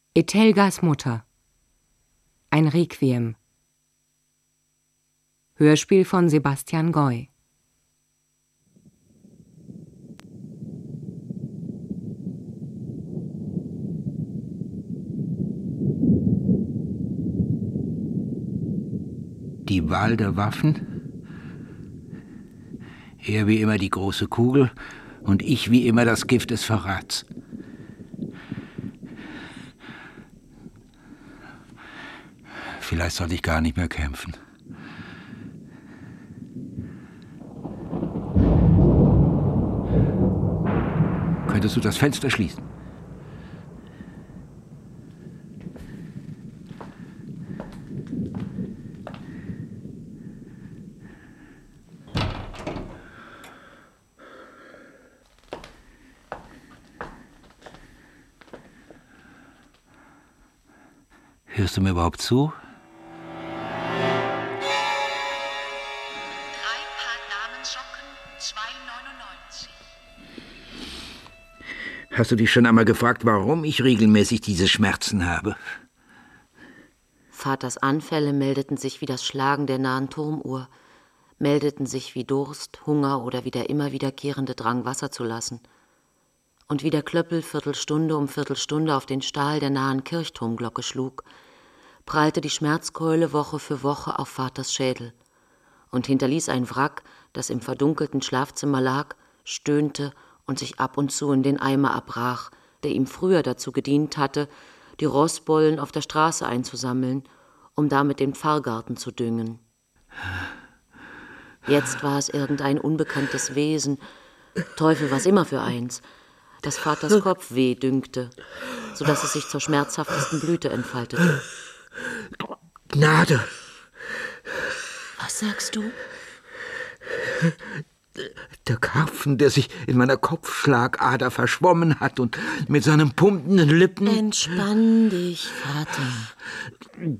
Etelgas Mutter. Ein Requiem. Hörspiel von Sebastian Goy. Die Wahl der Waffen? Er wie immer die große Kugel und ich wie immer das Gift des Verrats. Vielleicht sollte ich gar nicht mehr kämpfen. Könntest du das Fenster schließen? Hörst du mir überhaupt zu? 3 Paar Damensocken, 2,99. Hast du dich schon einmal gefragt, warum ich regelmäßig diese Schmerzen habe? Vaters Anfälle meldeten sich wie das Schlagen der nahen Turmuhr, meldeten sich wie Durst, Hunger oder wie der immer wiederkehrende Drang, Wasser zu lassen. Und wie der Klöppel Viertelstunde um Viertelstunde auf den Stahl der nahen Kirchturmglocke schlug, prallte die Schmerzkeule Woche für Woche auf Vaters Schädel und hinterließ ein Wrack, das im verdunkelten Schlafzimmer lag, stöhnte und sich ab und zu in den Eimer abbrach, der ihm früher dazu gedient hatte, die Rossbollen auf der Straße einzusammeln, um damit den Pfarrgarten zu düngen. Jetzt war es irgendein unbekanntes Wesen, Teufel was immer für eins, das Vaters Kopfweh dünkte, so dass es sich zur schmerzhaftesten Blüte entfaltete. Gnade! Was sagst du? Der Karpfen, der sich in meiner Kopfschlagader verschwommen hat und mit seinen pumpenden Lippen... Entspann dich, Vater.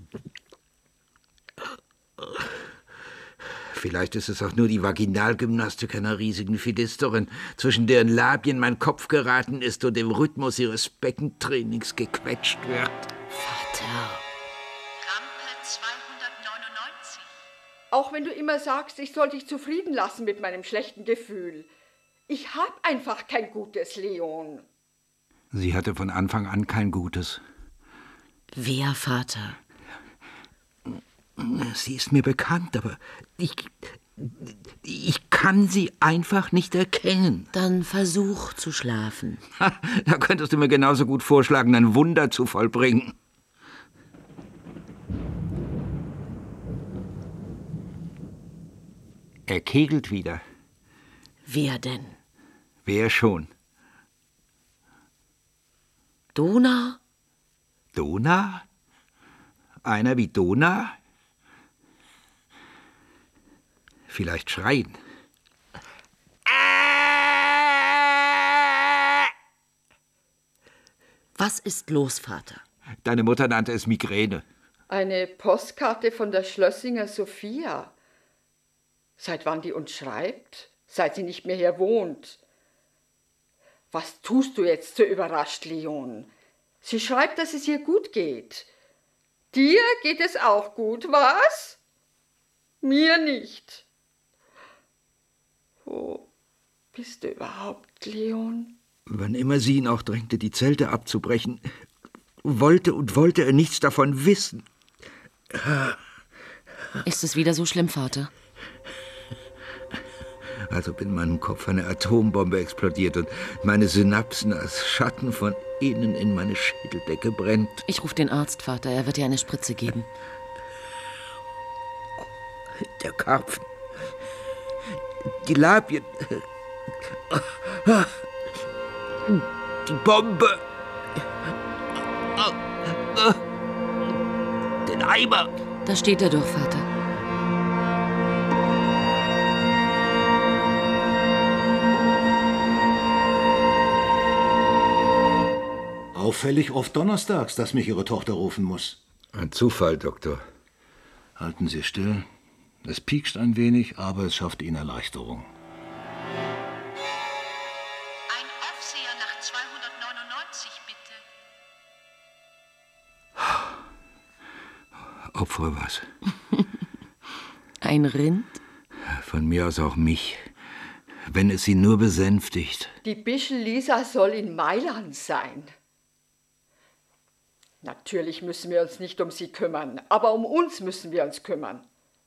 Vielleicht ist es auch nur die Vaginalgymnastik einer riesigen Philisterin, zwischen deren Labien mein Kopf geraten ist und im Rhythmus ihres Beckentrainings gequetscht wird. Vater. Rampe 299. Auch wenn du immer sagst, ich soll dich zufrieden lassen mit meinem schlechten Gefühl. Ich hab einfach kein gutes, Leon. Sie hatte von Anfang an kein Gutes. Wer, Vater? Sie ist mir bekannt, aber ich kann sie einfach nicht erkennen. Dann versuch zu schlafen. Da könntest du mir genauso gut vorschlagen, ein Wunder zu vollbringen. Er kegelt wieder. Wer denn? Wer schon? Dona? Dona? Einer wie Dona? Vielleicht schreien. Was ist los, Vater? Deine Mutter nannte es Migräne. Eine Postkarte von der Schlössinger Sophia. Seit wann die uns schreibt? Seit sie nicht mehr hier wohnt. Was tust du jetzt so überrascht, Leon? Sie schreibt, dass es ihr gut geht. Dir geht es auch gut, was? Mir nicht. Wo bist du überhaupt, Leon? Wann immer sie ihn auch drängte, die Zelte abzubrechen, wollte er nichts davon wissen. Ist es wieder so schlimm, Vater? Als ob in meinem Kopf eine Atombombe explodiert und meine Synapsen als Schatten von innen in meine Schädeldecke brennt. Ich rufe den Arzt, Vater. Er wird dir eine Spritze geben. Der Karpfen. Die Labien. Die Bombe. Den Eimer. Da steht er doch, Vater. Auffällig oft donnerstags, dass mich Ihre Tochter rufen muss. Ein Zufall, Doktor. Halten Sie still. Es piekst ein wenig, aber es schafft Ihnen Erleichterung. Ein Aufseher nach 299, bitte. Opfere was. Ein Rind? Von mir aus auch mich. Wenn es sie nur besänftigt. Die Bischel Lisa soll in Mailand sein. Natürlich müssen wir uns nicht um sie kümmern, aber um uns müssen wir uns kümmern.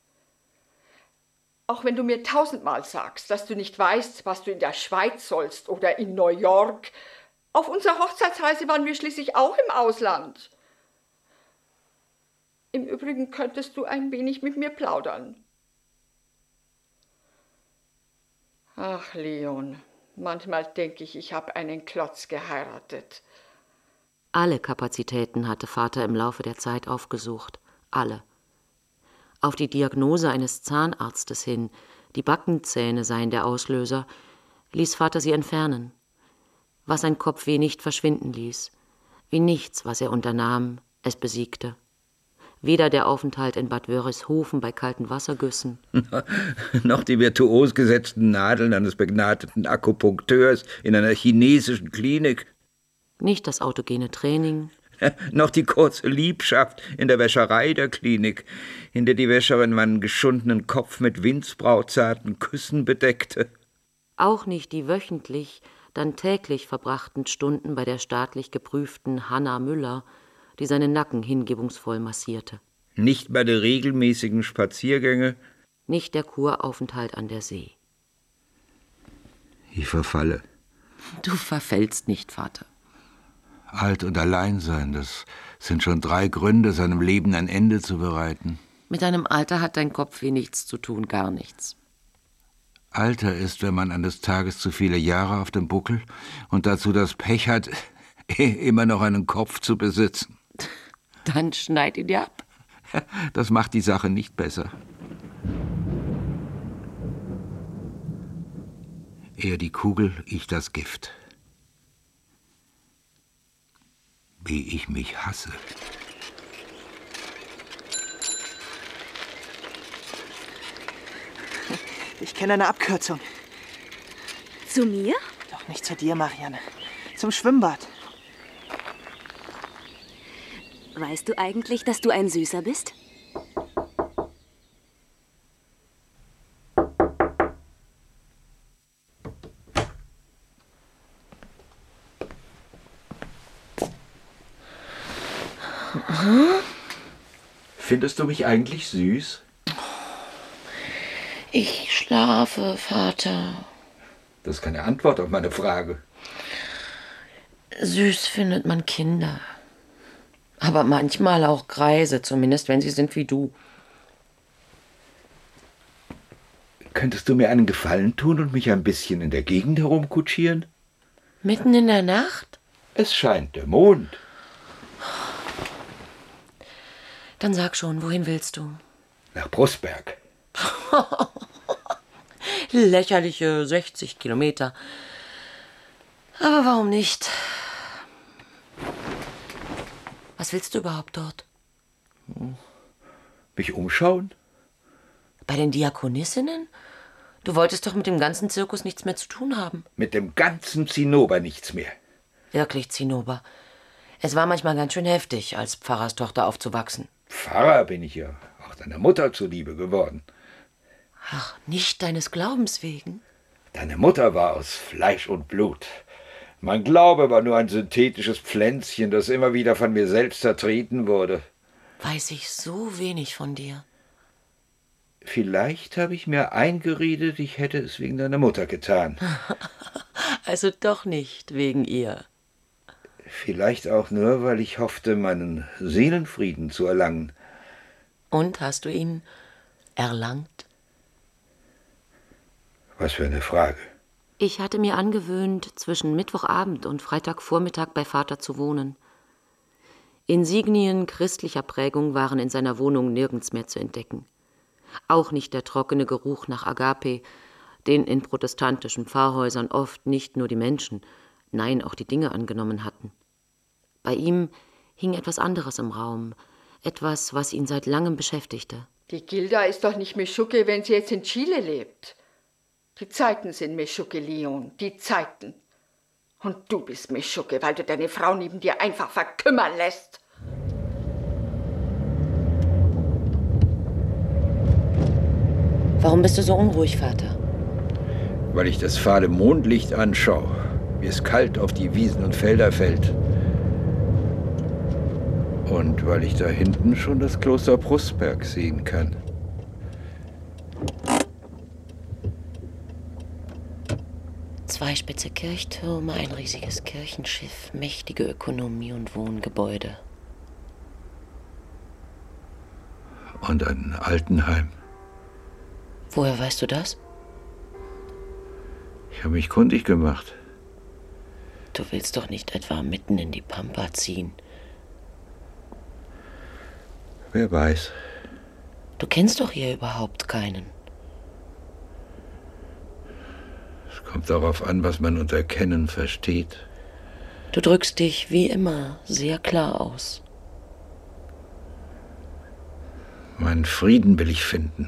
Auch wenn du mir 1000-mal sagst, dass du nicht weißt, was du in der Schweiz sollst oder in New York. Auf unserer Hochzeitsreise waren wir schließlich auch im Ausland. Im Übrigen könntest du ein wenig mit mir plaudern. Ach, Leon, manchmal denke ich, ich habe einen Klotz geheiratet. Alle Kapazitäten hatte Vater im Laufe der Zeit aufgesucht. Alle. Auf die Diagnose eines Zahnarztes hin, die Backenzähne seien der Auslöser, ließ Vater sie entfernen. Was ein Kopfweh nicht verschwinden ließ. Wie nichts, was er unternahm, es besiegte. Weder der Aufenthalt in Bad Wörishofen bei kalten Wassergüssen, noch die virtuos gesetzten Nadeln eines begnadeten Akupunkteurs in einer chinesischen Klinik. nicht das autogene Training, Noch die kurze Liebschaft in der Wäscherei der Klinik, in der die Wäscherin meinen geschundenen Kopf mit windsbrautzarten Küssen bedeckte. auch nicht die wöchentlich, dann täglich verbrachten Stunden bei der staatlich geprüften Hanna Müller, die seinen Nacken hingebungsvoll massierte. Nicht meine regelmäßigen Spaziergänge. Nicht der Kuraufenthalt an der See. Ich verfalle. Du verfällst nicht, Vater. Alt und allein sein, das sind schon 3 Gründe, seinem Leben ein Ende zu bereiten. Mit deinem Alter hat dein Kopfweh nichts zu tun, gar nichts. Alter ist, wenn man eines Tages zu viele Jahre auf dem Buckel und dazu das Pech hat, immer noch einen Kopf zu besitzen. Dann schneid ihn dir ab. Das macht die Sache nicht besser. Er die Kugel, ich das Gift. Wie ich mich hasse. Ich kenne eine Abkürzung. Zu mir? Doch nicht zu dir, Marianne. Zum Schwimmbad. Weißt du eigentlich, dass du ein Süßer bist? Findest du mich eigentlich süß? Ich schlafe, Vater. Das ist keine Antwort auf meine Frage. Süß findet man Kinder. Aber manchmal auch Greise, zumindest wenn sie sind wie du. Könntest du mir einen Gefallen tun und mich ein bisschen in der Gegend herumkutschieren? Mitten in der Nacht? Es scheint der Mond. Dann sag schon, wohin willst du? Nach Brusberg. Lächerliche 60 Kilometer. Aber warum nicht? Was willst du überhaupt dort? Mich umschauen? Bei den Diakonissinnen? Du wolltest doch mit dem ganzen Zirkus nichts mehr zu tun haben. Mit dem ganzen Zinnober nichts mehr. Wirklich, Zinnober. Es war manchmal ganz schön heftig, als Pfarrerstochter aufzuwachsen. Pfarrer bin ich ja auch deiner Mutter zuliebe geworden. Ach, nicht deines Glaubens wegen? Deine Mutter war aus Fleisch und Blut. Mein Glaube war nur ein synthetisches Pflänzchen, das immer wieder von mir selbst zertreten wurde. Weiß ich so wenig von dir. Vielleicht habe ich mir eingeredet, ich hätte es wegen deiner Mutter getan. Also doch nicht wegen ihr. Vielleicht auch nur, weil ich hoffte, meinen Seelenfrieden zu erlangen. Und hast du ihn erlangt? Was für eine Frage. Ich hatte mir angewöhnt, zwischen Mittwochabend und Freitagvormittag bei Vater zu wohnen. Insignien christlicher Prägung waren in seiner Wohnung nirgends mehr zu entdecken. Auch nicht der trockene Geruch nach Agape, den in protestantischen Pfarrhäusern oft nicht nur die Menschen, nein, auch die Dinge angenommen hatten. Bei ihm hing etwas anderes im Raum, etwas, was ihn seit langem beschäftigte. Die Gilda ist doch nicht Meschucke, wenn sie jetzt in Chile lebt. Die Zeiten sind Meschucke, Leon, die Zeiten. Und du bist Meschucke, weil du deine Frau neben dir einfach verkümmern lässt. Warum bist du so unruhig, Vater? Weil ich das fahle Mondlicht anschaue, wie es kalt auf die Wiesen und Felder fällt. Und weil ich da hinten schon das Kloster Brustberg sehen kann. Zwei spitze Kirchtürme, ein riesiges Kirchenschiff, mächtige Ökonomie und Wohngebäude. Und ein Altenheim. Woher weißt du das? Ich habe mich kundig gemacht. Du willst doch nicht etwa mitten in die Pampa ziehen. Wer weiß. Du kennst doch hier überhaupt keinen. Es kommt darauf an, was man unter Kennen versteht. Du drückst dich wie immer sehr klar aus. Meinen Frieden will ich finden.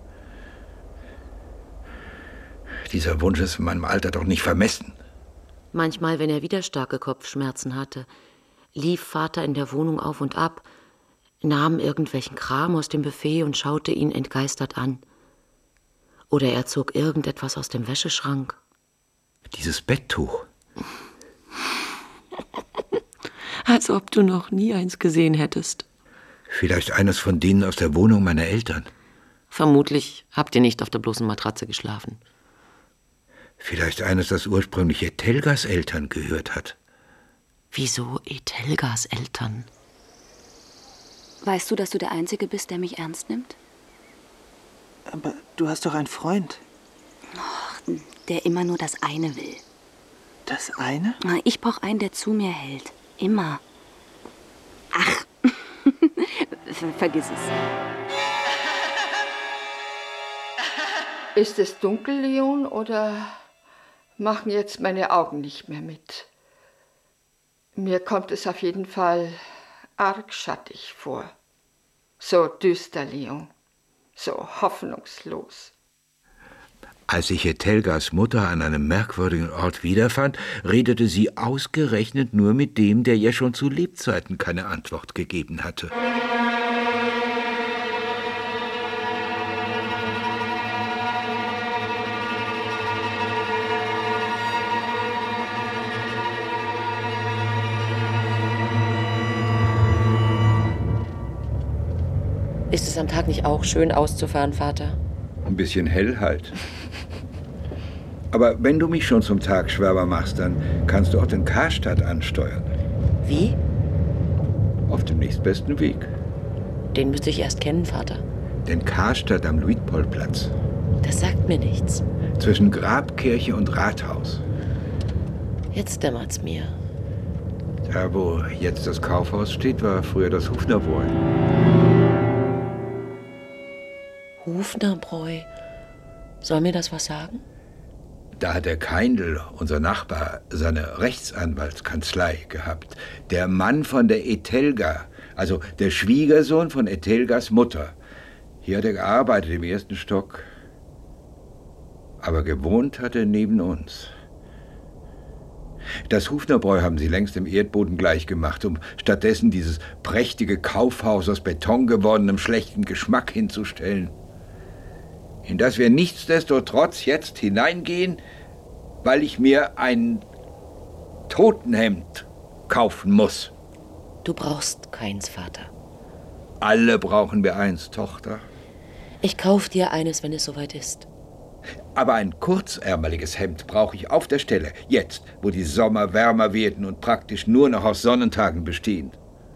Dieser Wunsch ist in meinem Alter doch nicht vermessen. Manchmal, wenn er wieder starke Kopfschmerzen hatte, lief Vater in der Wohnung auf und ab, nahm irgendwelchen Kram aus dem Buffet und schaute ihn entgeistert an. Oder er zog irgendetwas aus dem Wäscheschrank. Dieses Betttuch. Als ob du noch nie eins gesehen hättest. Vielleicht eines von denen aus der Wohnung meiner Eltern. Vermutlich habt ihr nicht auf der bloßen Matratze geschlafen. Vielleicht eines, das ursprünglich Etelgas Eltern gehört hat. Wieso Etelgas Eltern? Weißt du, dass du der Einzige bist, der mich ernst nimmt? Aber du hast doch einen Freund. Ach, der immer nur das eine will. Das eine? Ich brauche einen, der zu mir hält. Immer. Ach, vergiss es. Ist es dunkel, Leon, oder machen jetzt meine Augen nicht mehr mit? Mir kommt es auf jeden Fall arg schattig vor. So düster, Leon. So hoffnungslos. Als ich Etelgas Mutter an einem merkwürdigen Ort wiederfand, redete sie ausgerechnet nur mit dem, der ihr schon zu Lebzeiten keine Antwort gegeben hatte. Ist es am Tag nicht auch schön auszufahren, Vater? Ein bisschen hell halt. Aber wenn du mich schon zum Tagschwärmer machst, dann kannst du auch den Karstadt ansteuern. Wie? Auf dem nächstbesten Weg. Den müsste ich erst kennen, Vater. Den Karstadt am Luitpoldplatz. Das sagt mir nichts. Zwischen Grabkirche und Rathaus. Jetzt dämmert's mir. Da, wo jetzt das Kaufhaus steht, war früher das Hufnerbräu. Hufnerbräu? Soll mir das was sagen? Da hat der Keindl, unser Nachbar, seine Rechtsanwaltskanzlei gehabt. Der Mann von der Etelga, also der Schwiegersohn von Etelgas Mutter. Hier hat er gearbeitet, im 1. Stock. Aber gewohnt hat er neben uns. Das Hufnerbräu haben sie längst dem Erdboden gleichgemacht, um stattdessen dieses prächtige Kaufhaus aus Beton gewonnenem schlechten Geschmack hinzustellen. In das wir nichtsdestotrotz jetzt hineingehen, weil ich mir ein Totenhemd kaufen muss. Du brauchst keins, Vater. Alle brauchen wir eins, Tochter. Ich kauf dir eines, wenn es soweit ist. Aber ein kurzärmeliges Hemd brauche ich auf der Stelle, jetzt, wo die Sommer wärmer werden und praktisch nur noch aus Sonnentagen bestehen.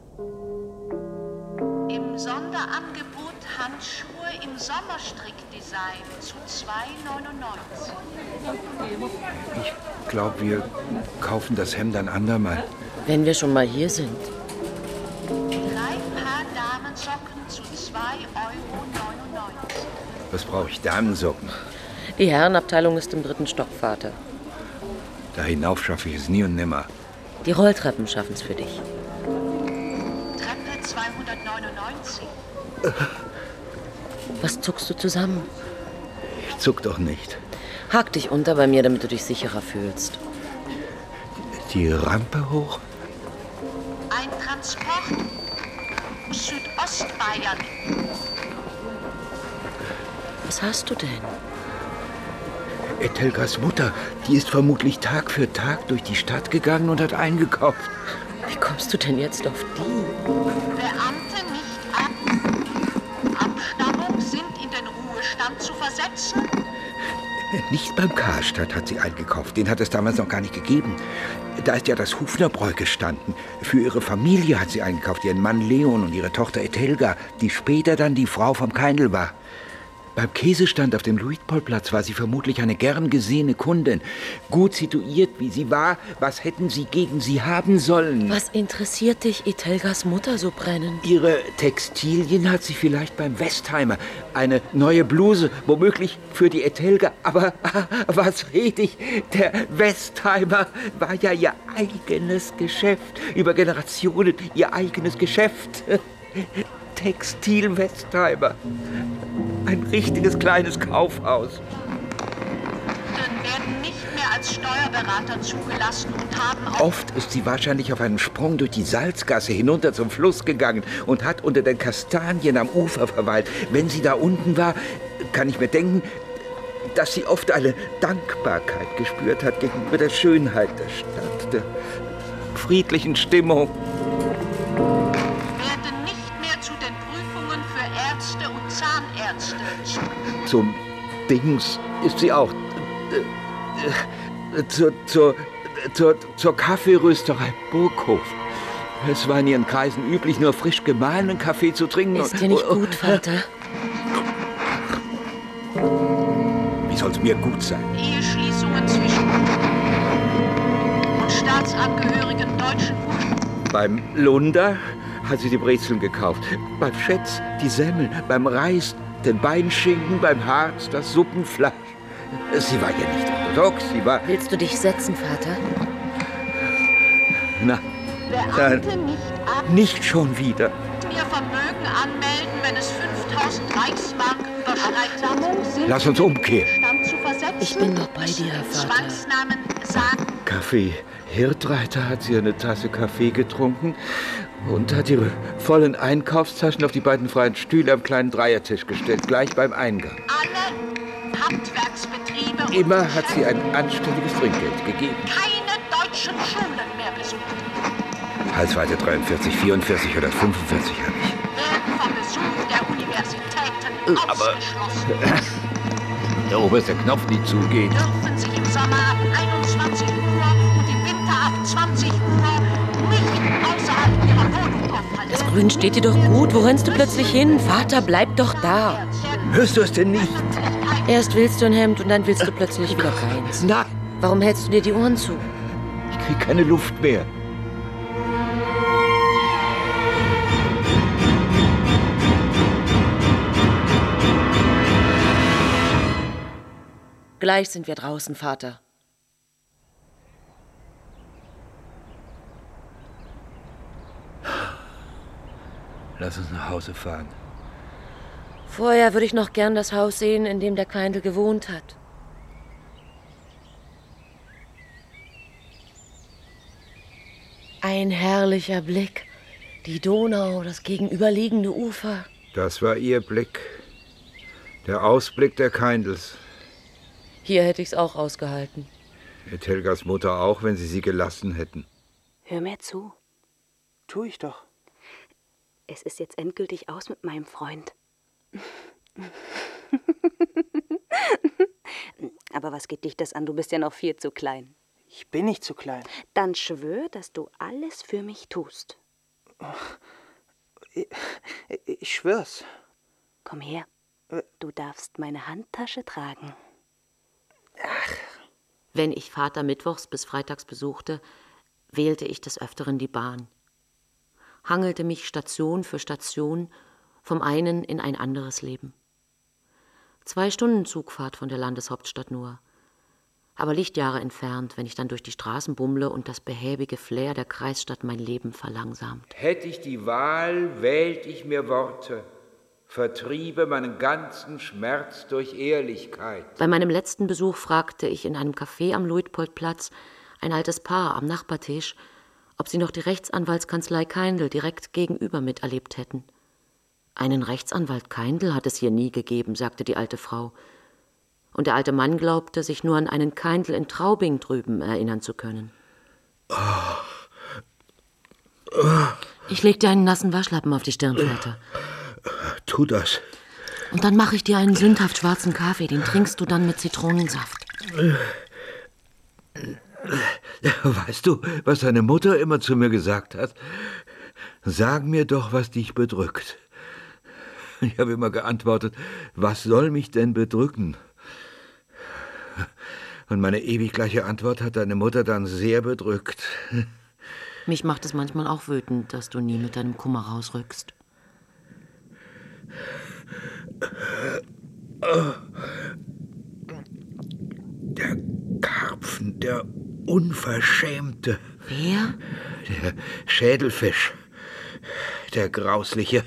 Im Sonderangebot Handschuhe im Sommerstrickdesign zu 2,99. Ich glaube, wir kaufen das Hemd ein andermal. Wenn wir schon mal hier sind. 3 Paar Damensocken zu 2,99 €. Was brauche ich? Damensocken? Die Herrenabteilung ist im 3. Stock, Vater. Da hinauf schaffe ich es nie und nimmer. Die Rolltreppen schaffen's für dich. Treppe 299. Was zuckst du zusammen? Ich zuck doch nicht. Hak dich unter bei mir, damit du dich sicherer fühlst. Die Rampe hoch? Ein Transport. Südostbayern. Was hast du denn? Etelgas Mutter, die ist vermutlich Tag für Tag durch die Stadt gegangen und hat eingekauft. Wie kommst du denn jetzt auf die? Beamte nicht ab. Abstammung sind in den Ruhestand zu versetzen. Nicht beim Karstadt hat sie eingekauft, den hat es damals noch gar nicht gegeben. Da ist ja das Hufnerbräu gestanden. Für ihre Familie hat sie eingekauft, ihren Mann Leon und ihre Tochter Etelga, die später dann die Frau vom Keindl war. Beim Käsestand auf dem Luitpoldplatz war sie vermutlich eine gern gesehene Kundin. Gut situiert, wie sie war, was hätten sie gegen sie haben sollen? Was interessiert dich Etelgas Mutter so brennend? Ihre Textilien hat sie vielleicht beim Westheimer. Eine neue Bluse, womöglich für die Etelga. Aber was rede ich? Der Westheimer war ja ihr eigenes Geschäft. Über Generationen ihr eigenes Geschäft. Textil Westheimer. Ein richtiges kleines Kaufhaus. Kunden werden nicht mehr als Steuerberater zugelassen und haben auch... Oft ist sie wahrscheinlich auf einem Sprung durch die Salzgasse hinunter zum Fluss gegangen und hat unter den Kastanien am Ufer verweilt. Wenn sie da unten war, kann ich mir denken, dass sie oft eine Dankbarkeit gespürt hat gegenüber der Schönheit der Stadt, der friedlichen Stimmung. Werden nicht mehr zu den Prüfungen für Ärzte und Zahnärzte. Zum Dings ist sie auch. Zur Kaffeerösterei Burghof. Es war in ihren Kreisen üblich, nur frisch gemahlenen Kaffee zu trinken. Ist dir nicht gut, Vater? Wie soll's mir gut sein? Eheschließungen zwischen und Staatsangehörigen deutschen Beim Lunder hat sie die Brezeln gekauft. Beim Schätz die Semmeln. Beim Reis den Beinschinken. Beim Harz das Suppenfleisch. Sie war ja nicht orthodox, sie war... Willst du dich setzen, Vater? Na, Beamte nicht ab. nicht schon wieder. Ihr Vermögen anmelden, wenn es 5000 Reichsmark überschreitet. Lass uns umkehren. Stand zu versetzen. Ich bin doch bei dir, Herr Vater. Zwangsnamen sagen. Kaffee. Hirtreiter hat sie eine Tasse Kaffee getrunken und hat ihre vollen Einkaufstaschen auf die beiden freien Stühle am kleinen Dreiertisch gestellt, gleich beim Eingang. Alle Handwerksbetriebe und Immer hat sie ein anständiges Trinkgeld gegeben. keine deutschen Schulen mehr besucht. Halsweite 43, 44 oder 45 habe ich. Werden vom Besuch der Universitäten Aber- ausgeschlossen. Der oberste Knopf nie zugeht. Dürfen sich im Sommer ab 21 Uhr und im Winter ab 20 Uhr nicht außerhalb ihrer Wohnung aufhalten. Das Grün steht dir doch gut. Wo rennst du plötzlich hin? Vater, bleib doch da. Hörst du es denn nicht? Erst willst du ein Hemd und dann willst du plötzlich wieder keins. Nein, Warum hältst du dir die Ohren zu? ich krieg keine Luft mehr. Gleich sind wir draußen, Vater. Lass uns nach Hause fahren. Vorher würde ich noch gern das Haus sehen, in dem der Keindl gewohnt hat. Ein herrlicher Blick. Die Donau, das gegenüberliegende Ufer. Das war ihr Blick. Der Ausblick der Keindls. Hier hätte ich's auch ausgehalten. Etelgas Mutter auch, wenn sie gelassen hätten. Hör mir zu. Tu ich doch. Es ist jetzt endgültig aus mit meinem Freund. Aber was geht dich das an? Du bist ja noch viel zu klein. Ich bin nicht zu klein. Dann schwör, dass du alles für mich tust. Ich schwör's. Komm her. Du darfst meine Handtasche tragen. Wenn ich Vater mittwochs bis freitags besuchte, wählte ich des Öfteren die Bahn. Hangelte mich Station für Station vom einen in ein anderes Leben. 2 Stunden Zugfahrt von der Landeshauptstadt nur. Aber Lichtjahre entfernt, wenn ich dann durch die Straßen bummle und das behäbige Flair der Kreisstadt mein Leben verlangsamt. Hätte ich die Wahl, wählt ich mir Worte, vertriebe meinen ganzen Schmerz durch Ehrlichkeit. Bei meinem letzten Besuch fragte ich in einem Café am Luitpoldplatz ein altes Paar am Nachbartisch, ob sie noch die Rechtsanwaltskanzlei Keindl direkt gegenüber miterlebt hätten. Einen Rechtsanwalt Keindl hat es hier nie gegeben, sagte die alte Frau. Und der alte Mann glaubte, sich nur an einen Keindl in Traubing drüben erinnern zu können. Ich leg dir einen nassen Waschlappen auf die Stirn, Vater. Tu das. Und dann mache ich dir einen sündhaft schwarzen Kaffee, den trinkst du dann mit Zitronensaft. Weißt du, was deine Mutter immer zu mir gesagt hat? Sag mir doch, was dich bedrückt. Ich habe immer geantwortet, was soll mich denn bedrücken? Und meine ewig gleiche Antwort hat deine Mutter dann sehr bedrückt. Mich macht es manchmal auch wütend, dass du nie mit deinem Kummer rausrückst. Der Karpfen, der Unverschämte. Wer? Der Schädelfisch, der Grausliche.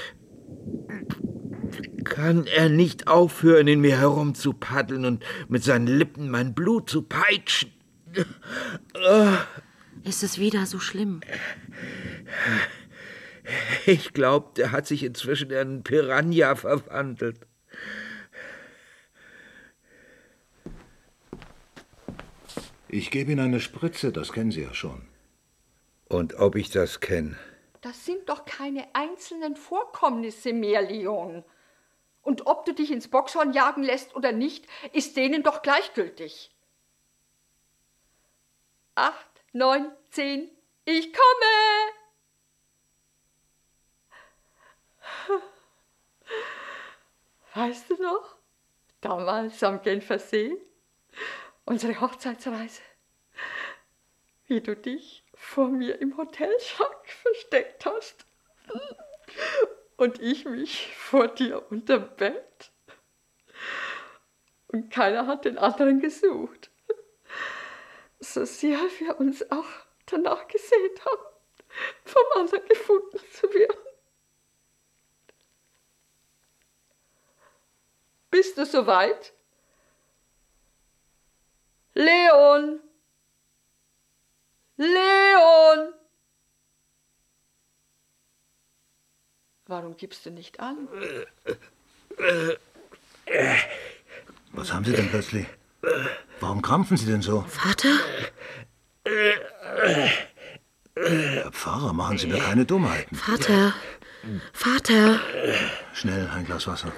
Kann er nicht aufhören, in mir herumzupaddeln und mit seinen Lippen mein Blut zu peitschen? Ist es wieder so schlimm? Ich glaube, der hat sich inzwischen in einen Piranha verwandelt. Ich gebe Ihnen eine Spritze, das kennen Sie ja schon. Und ob ich das kenne? Das sind doch keine einzelnen Vorkommnisse mehr, Leon. Und ob du dich ins Boxhorn jagen lässt oder nicht, ist denen doch gleichgültig. 8, 9, 10, ich komme! Weißt du noch, damals am Genfersee, unsere Hochzeitsreise, wie du dich vor mir im Hotelschrank versteckt hast und ich mich vor dir unterm Bett und keiner hat den anderen gesucht, so sehr wir uns auch danach gesehnt haben, vom anderen gefunden zu werden. Bist du soweit? Leon! Leon! Warum gibst du nicht an? Was haben Sie denn plötzlich? Warum krampfen Sie denn so? Vater? Herr Pfarrer, machen Sie mir keine Dummheiten. Vater? Vater? Schnell, ein Glas Wasser.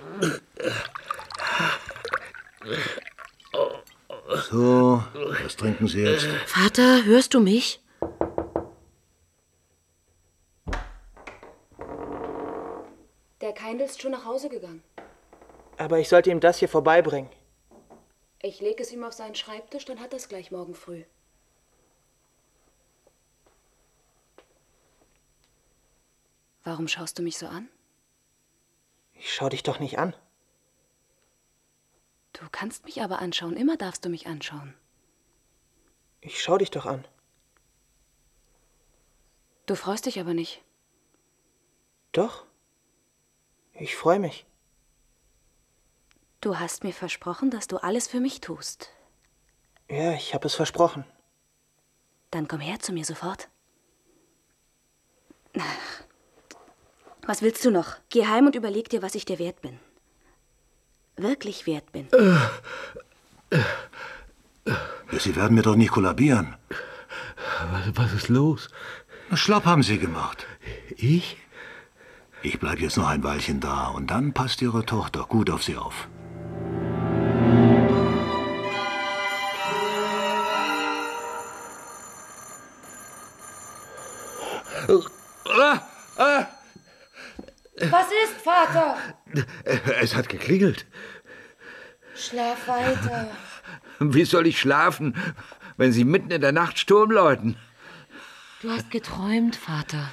So, was trinken Sie jetzt? Vater, hörst du mich? Der Keindl ist schon nach Hause gegangen. Aber ich sollte ihm das hier vorbeibringen. Ich lege es ihm auf seinen Schreibtisch, dann hat er es gleich morgen früh. Warum schaust du mich so an? Ich schau dich doch nicht an. Du kannst mich aber anschauen, immer darfst du mich anschauen. Ich schau dich doch an. Du freust dich aber nicht. Doch. Ich freue mich. Du hast mir versprochen, dass du alles für mich tust. Ja, ich habe es versprochen. Dann komm her zu mir sofort. Was willst du noch? Geh heim und überleg dir, was ich dir wert bin. Wirklich wert bin. Sie werden mir doch nicht kollabieren. Was ist los? Schlapp haben Sie gemacht. Ich? Ich bleib jetzt noch ein Weilchen da und dann passt Ihre Tochter gut auf Sie auf. Was ist, Vater? Es hat geklingelt. Schlaf weiter. Wie soll ich schlafen, wenn Sie mitten in der Nacht Sturm läuten? Du hast geträumt, Vater.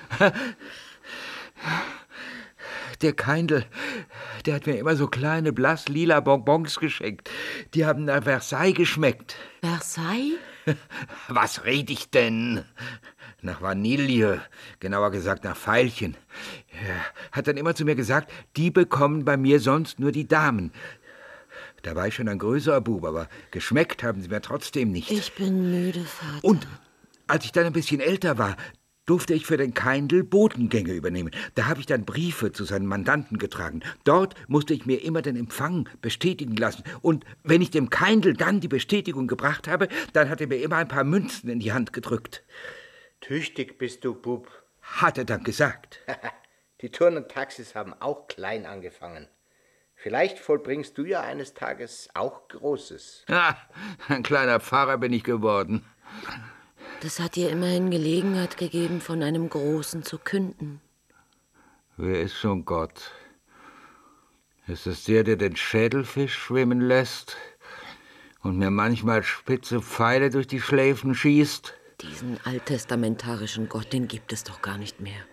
Der Keindl, der hat mir immer so kleine blass-lila Bonbons geschenkt. Die haben nach Versailles geschmeckt. Versailles? Was red ich denn? Nach Vanille, genauer gesagt nach Veilchen. Er hat dann immer zu mir gesagt, die bekommen bei mir sonst nur die Damen. Da war ich schon ein größerer Bub, aber geschmeckt haben sie mir trotzdem nicht. Ich bin müde, Vater. Und als ich dann ein bisschen älter war, durfte ich für den Keindl Botengänge übernehmen. Da habe ich dann Briefe zu seinen Mandanten getragen. Dort musste ich mir immer den Empfang bestätigen lassen. Und wenn ich dem Keindl dann die Bestätigung gebracht habe, dann hat er mir immer ein paar Münzen in die Hand gedrückt. Tüchtig bist du, Bub. Hat er dann gesagt. Die Turn- und Taxis haben auch klein angefangen. Vielleicht vollbringst du ja eines Tages auch Großes. Ein kleiner Pfarrer bin ich geworden. Das hat dir immerhin Gelegenheit gegeben, von einem Großen zu künden. Wer ist schon Gott? Ist es der den Schädelfisch schwimmen lässt und mir manchmal spitze Pfeile durch die Schläfen schießt? Diesen alttestamentarischen Gott, den gibt es doch gar nicht mehr.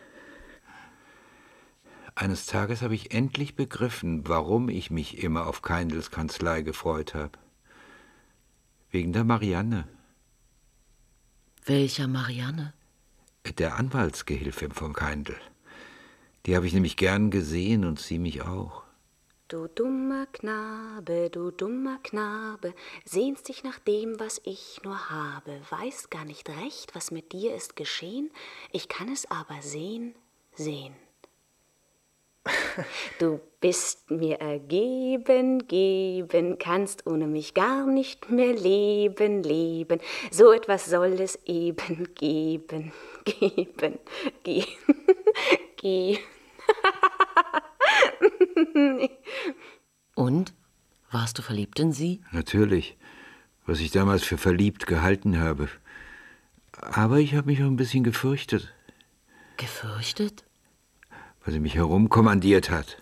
Eines Tages habe ich endlich begriffen, warum ich mich immer auf Keindls Kanzlei gefreut habe. Wegen der Marianne. Welcher Marianne? Der Anwaltsgehilfin von Keindl. Die habe ich nämlich gern gesehen und sie mich auch. Du dummer Knabe, sehnst dich nach dem, was ich nur habe, weißt gar nicht recht, was mit dir ist geschehen, ich kann es aber sehen. Du bist mir ergeben, kannst ohne mich gar nicht mehr leben. So etwas soll es eben geben. Und? Warst du verliebt in sie? Natürlich, was ich damals für verliebt gehalten habe. Aber ich habe mich auch ein bisschen gefürchtet. Gefürchtet? Weil sie mich herumkommandiert hat.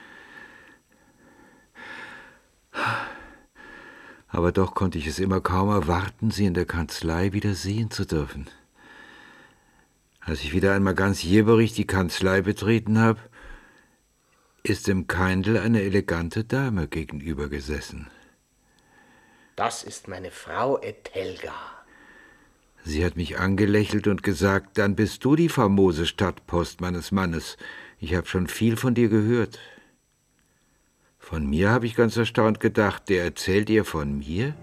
Aber doch konnte ich es immer kaum erwarten, sie in der Kanzlei wieder sehen zu dürfen. Als ich wieder einmal ganz jäberig die Kanzlei betreten habe, ist dem Keindl eine elegante Dame gegenüber gesessen. Das ist meine Frau Etelga. Sie hat mich angelächelt und gesagt, dann bist du die famose Stadtpost meines Mannes. Ich habe schon viel von dir gehört. Von mir habe ich ganz erstaunt gedacht, der erzählt ihr von mir?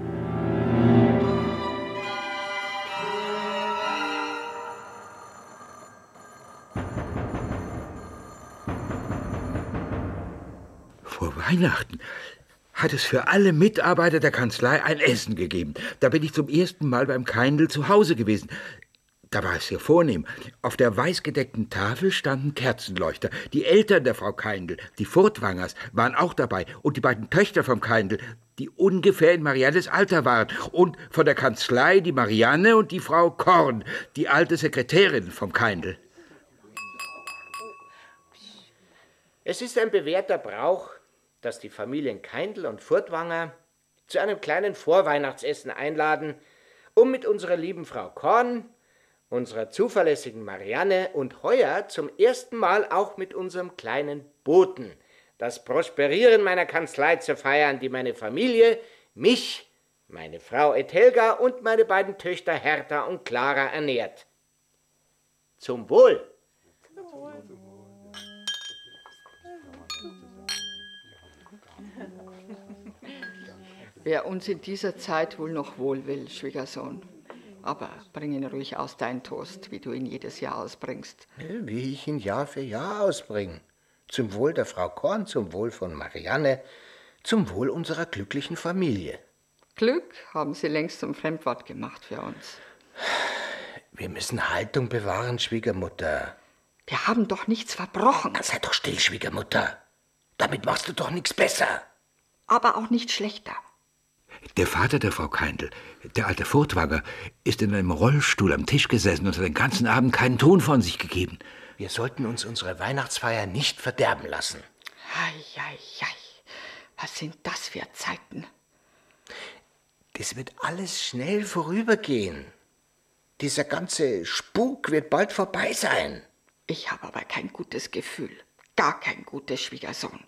Vor Weihnachten hat es für alle Mitarbeiter der Kanzlei ein Essen gegeben. Da bin ich zum ersten Mal beim Keindl zu Hause gewesen. Da war es sehr vornehm. Auf der weißgedeckten Tafel standen Kerzenleuchter. Die Eltern der Frau Keindl, die Furtwangers, waren auch dabei. Und die beiden Töchter vom Keindl, die ungefähr in Mariannes Alter waren. Und von der Kanzlei die Marianne und die Frau Korn, die alte Sekretärin vom Keindl. Es ist ein bewährter Brauch, dass die Familien Keindl und Furtwanger zu einem kleinen Vorweihnachtsessen einladen, um mit unserer lieben Frau Korn, unserer zuverlässigen Marianne und heuer zum ersten Mal auch mit unserem kleinen Boten das Prosperieren meiner Kanzlei zu feiern, die meine Familie, mich, meine Frau Etelga und meine beiden Töchter Hertha und Clara ernährt. Zum Wohl! Wer uns in dieser Zeit wohl noch wohl will, Schwiegersohn. Aber bring ihn ruhig aus, dein Toast, wie du ihn jedes Jahr ausbringst. Wie ich ihn Jahr für Jahr ausbringe. Zum Wohl der Frau Korn, zum Wohl von Marianne, zum Wohl unserer glücklichen Familie. Glück haben sie längst zum Fremdwort gemacht für uns. Wir müssen Haltung bewahren, Schwiegermutter. Wir haben doch nichts verbrochen. Na, sei doch still, Schwiegermutter. Damit machst du doch nichts besser. Aber auch nicht schlechter. Der Vater der Frau Keindl, der alte Furtwanger, ist in einem Rollstuhl am Tisch gesessen und hat den ganzen Abend keinen Ton von sich gegeben. Wir sollten uns unsere Weihnachtsfeier nicht verderben lassen. Ei. Was sind das für Zeiten? Das wird alles schnell vorübergehen. Dieser ganze Spuk wird bald vorbei sein. Ich habe aber kein gutes Gefühl. Gar kein gutes, Schwiegersohn.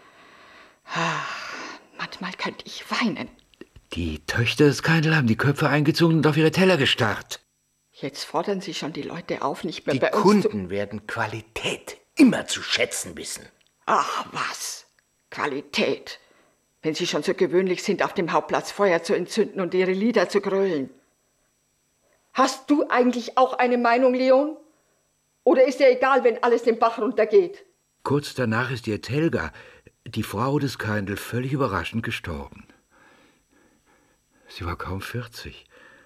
Manchmal könnte ich weinen. Die Töchter des Keindl haben die Köpfe eingezogen und auf ihre Teller gestarrt. Jetzt fordern sie schon die Leute auf, nicht mehr Die bei uns zu... Kunden werden Qualität immer zu schätzen wissen. Ach was, Qualität. Wenn sie schon so gewöhnlich sind, auf dem Hauptplatz Feuer zu entzünden und ihre Lieder zu grölen. Hast du eigentlich auch eine Meinung, Leon? Oder ist dir egal, wenn alles den Bach runtergeht? Kurz danach ist die Etelga, die Frau des Keindl, völlig überraschend gestorben. Sie war kaum 40.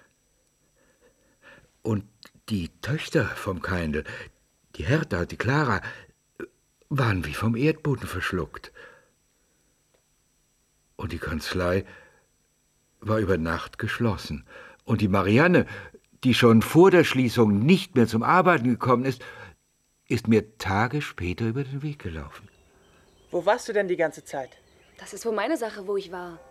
Und die Töchter vom Keindl, die Hertha, die Clara, waren wie vom Erdboden verschluckt. Und die Kanzlei war über Nacht geschlossen. Und die Marianne, die schon vor der Schließung nicht mehr zum Arbeiten gekommen ist mir Tage später über den Weg gelaufen. Wo warst du denn die ganze Zeit? Das ist wohl meine Sache, wo ich war.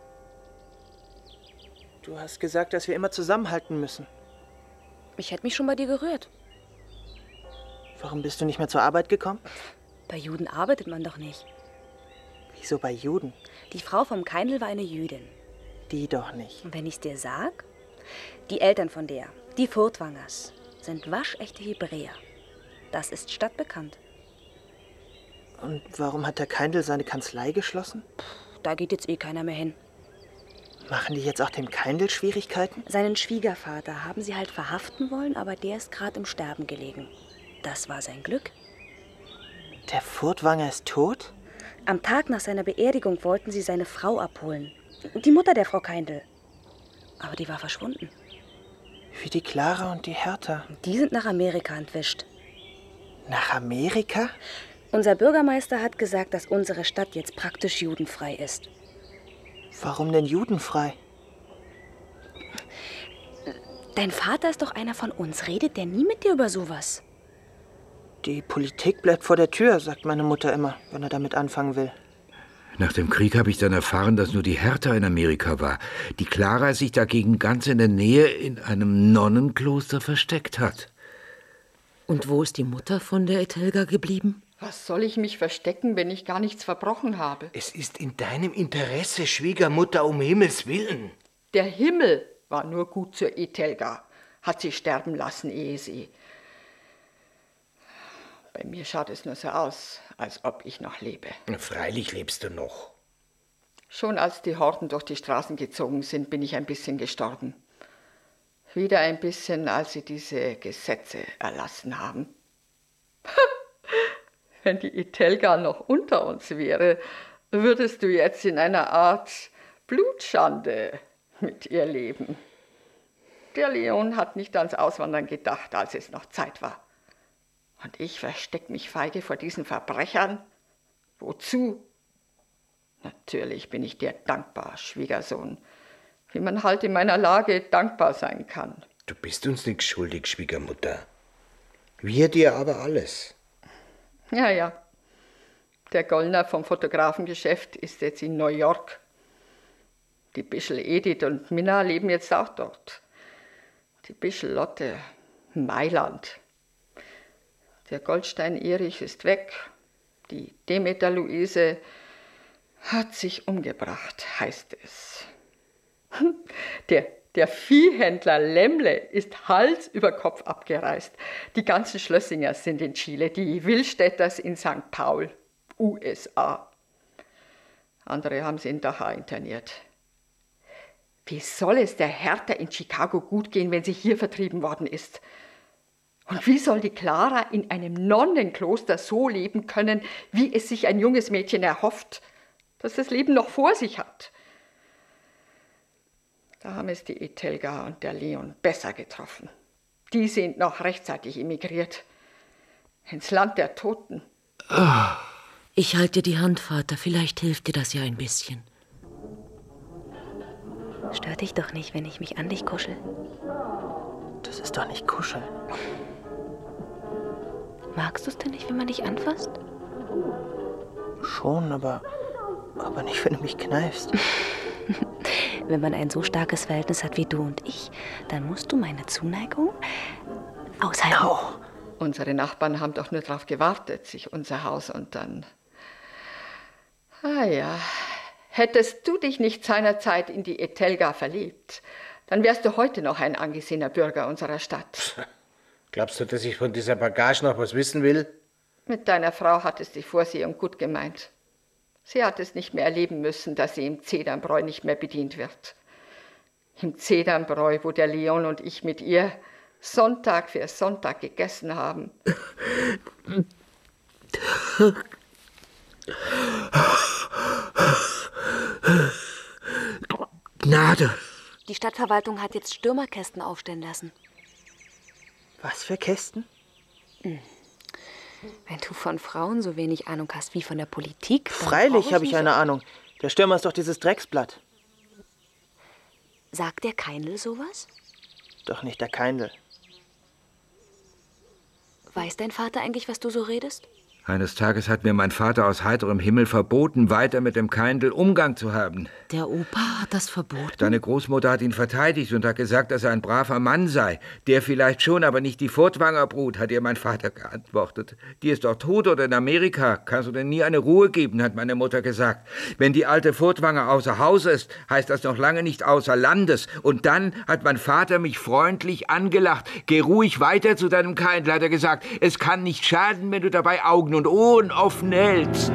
Du hast gesagt, dass wir immer zusammenhalten müssen. Ich hätte mich schon bei dir gerührt. Warum bist du nicht mehr zur Arbeit gekommen? Bei Juden arbeitet man doch nicht. Wieso bei Juden? Die Frau vom Keindl war eine Jüdin. Die doch nicht. Und wenn ich's dir sag, die Eltern von der, die Furtwangers, sind waschechte Hebräer. Das ist stadtbekannt. Und warum hat der Keindl seine Kanzlei geschlossen? Da geht jetzt eh keiner mehr hin. Machen die jetzt auch dem Keindl Schwierigkeiten? Seinen Schwiegervater haben sie halt verhaften wollen, aber der ist gerade im Sterben gelegen. Das war sein Glück. Der Furtwanger ist tot? Am Tag nach seiner Beerdigung wollten sie seine Frau abholen. Die Mutter der Frau Keindl. Aber die war verschwunden. Wie die Clara und die Hertha. Die sind nach Amerika entwischt. Nach Amerika? Unser Bürgermeister hat gesagt, dass unsere Stadt jetzt praktisch judenfrei ist. Warum denn judenfrei? Dein Vater ist doch einer von uns. Redet der nie mit dir über sowas? Die Politik bleibt vor der Tür, sagt meine Mutter immer, wenn er damit anfangen will. Nach dem Krieg habe ich dann erfahren, dass nur die Hertha in Amerika war. Die Clara sich dagegen ganz in der Nähe in einem Nonnenkloster versteckt hat. Und wo ist die Mutter von der Etelga geblieben? Was soll ich mich verstecken, wenn ich gar nichts verbrochen habe? Es ist in deinem Interesse, Schwiegermutter, um Himmels Willen. Der Himmel war nur gut zur Etelga, hat sie sterben lassen, ehe sie... Bei mir schaut es nur so aus, als ob ich noch lebe. Freilich lebst du noch. Schon als die Horden durch die Straßen gezogen sind, bin ich ein bisschen gestorben. Wieder ein bisschen, als sie diese Gesetze erlassen haben. Wenn die Etelga noch unter uns wäre, würdest du jetzt in einer Art Blutschande mit ihr leben. Der Leon hat nicht ans Auswandern gedacht, als es noch Zeit war. Und ich verstecke mich feige vor diesen Verbrechern? Wozu? Natürlich bin ich dir dankbar, Schwiegersohn, wie man halt in meiner Lage dankbar sein kann. Du bist uns nichts schuldig, Schwiegermutter. Wir dir aber alles. Ja. Der Gollner vom Fotografengeschäft ist jetzt in New York. Die Bischel Edith und Minna leben jetzt auch dort. Die Bischel Lotte, Mailand. Der Goldstein Erich ist weg. Die Demeter Luise hat sich umgebracht, heißt es. Der Viehhändler Lämmle ist Hals über Kopf abgereist. Die ganzen Schlössinger sind in Chile, die Willstädters in St. Paul, USA. Andere haben sie in Dachau interniert. Wie soll es der Hertha in Chicago gut gehen, wenn sie hier vertrieben worden ist? Und wie soll die Clara in einem Nonnenkloster so leben können, wie es sich ein junges Mädchen erhofft, das das Leben noch vor sich hat? Da haben es die Etelga und der Leon besser getroffen. Die sind noch rechtzeitig emigriert. Ins Land der Toten. Ich halte dir die Hand, Vater. Vielleicht hilft dir das ja ein bisschen. Stört dich doch nicht, wenn ich mich an dich kuschel. Das ist doch nicht kuscheln. Magst du es denn nicht, wenn man dich anfasst? Schon, aber nicht, wenn du mich kneifst. Wenn man ein so starkes Verhältnis hat wie du und ich, dann musst du meine Zuneigung aushalten. Au. Unsere Nachbarn haben doch nur darauf gewartet, sich unser Haus und dann... Hättest du dich nicht seinerzeit in die Etelga verliebt, dann wärst du heute noch ein angesehener Bürger unserer Stadt. Glaubst du, dass ich von dieser Bagage noch was wissen will? Mit deiner Frau hat es die Vorsehung gut gemeint. Sie hat es nicht mehr erleben müssen, dass sie im Zedernbräu nicht mehr bedient wird. Im Zedernbräu, wo der Leon und ich mit ihr Sonntag für Sonntag gegessen haben. Gnade! Die Stadtverwaltung hat jetzt Stürmerkästen aufstellen lassen. Was für Kästen? Wenn du von Frauen so wenig Ahnung hast wie von der Politik... dann Freilich brauch habe ich nicht eine Ahnung. Der Stürmer ist doch dieses Drecksblatt. Sagt der Keindl sowas? Doch nicht der Keindl. Weiß dein Vater eigentlich, was du so redest? Eines Tages hat mir mein Vater aus heiterem Himmel verboten, weiter mit dem Keindl Umgang zu haben. Der Opa hat das verboten? Deine Großmutter hat ihn verteidigt und hat gesagt, dass er ein braver Mann sei. Der vielleicht schon, aber nicht die Furtwanger Brut, hat ihr mein Vater geantwortet. Die ist doch tot oder in Amerika. Kannst du denn nie eine Ruhe geben, hat meine Mutter gesagt. Wenn die alte Furtwanger außer Haus ist, heißt das noch lange nicht außer Landes. Und dann hat mein Vater mich freundlich angelacht. Geh ruhig weiter zu deinem Keindl, hat er gesagt. Es kann nicht schaden, wenn du dabei Augen und Ohren offen hältst.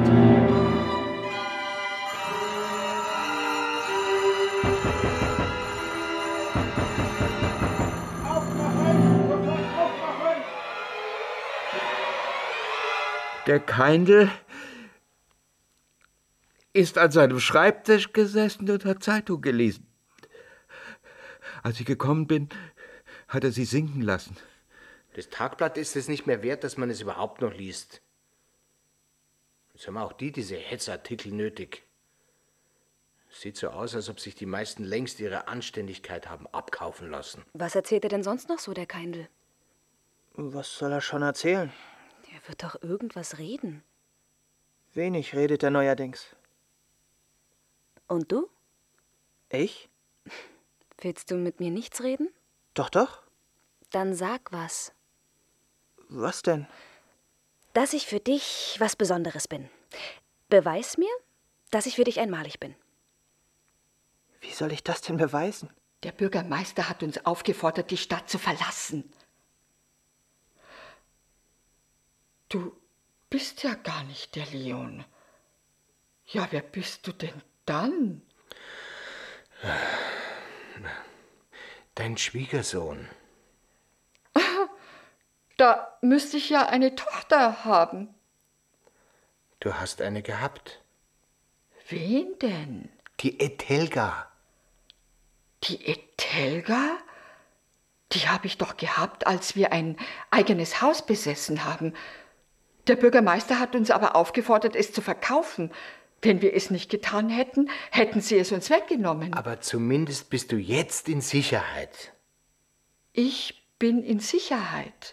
Der Keindl ist an seinem Schreibtisch gesessen und hat Zeitung gelesen. Als ich gekommen bin, hat er sie sinken lassen. Das Tagblatt ist es nicht mehr wert, dass man es überhaupt noch liest. Jetzt haben auch diese Hetzartikel nötig. Sieht so aus, als ob sich die meisten längst ihre Anständigkeit haben abkaufen lassen. Was erzählt er denn sonst noch so, der Keindl? Was soll er schon erzählen? Er wird doch irgendwas reden. Wenig redet er neuerdings. Und du? Ich? Willst du mit mir nichts reden? Doch, doch. Dann sag was. Was denn? Dass ich für dich was Besonderes bin. Beweis mir, dass ich für dich einmalig bin. Wie soll ich das denn beweisen? Der Bürgermeister hat uns aufgefordert, die Stadt zu verlassen. Du bist ja gar nicht der Leon. Ja, wer bist du denn dann? Dein Schwiegersohn. Da müsste ich ja eine Tochter haben. Du hast eine gehabt. Wen denn? Die Etelga. Die Etelga? Die habe ich doch gehabt, als wir ein eigenes Haus besessen haben. Der Bürgermeister hat uns aber aufgefordert, es zu verkaufen. Wenn wir es nicht getan hätten, hätten sie es uns weggenommen. Aber zumindest bist du jetzt in Sicherheit. Ich bin in Sicherheit.